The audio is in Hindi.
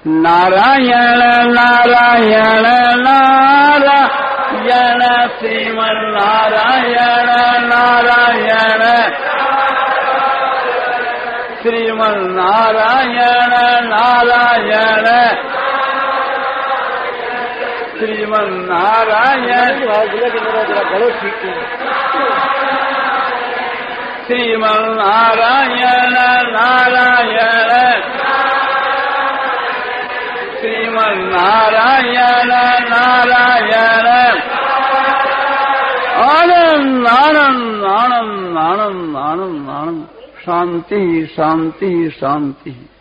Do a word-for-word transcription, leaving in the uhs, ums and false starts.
नारायण नारायण नारायण श्रीमन्नारायण नारायण श्रीमन्नारायण नारायण श्रीमन्नारायण श्रीमन्नारायण नारायण श्रीमन्नारायण नारायण आनंद आनंद आनंद आनंद आनंद आनंद शांति शांति शांति।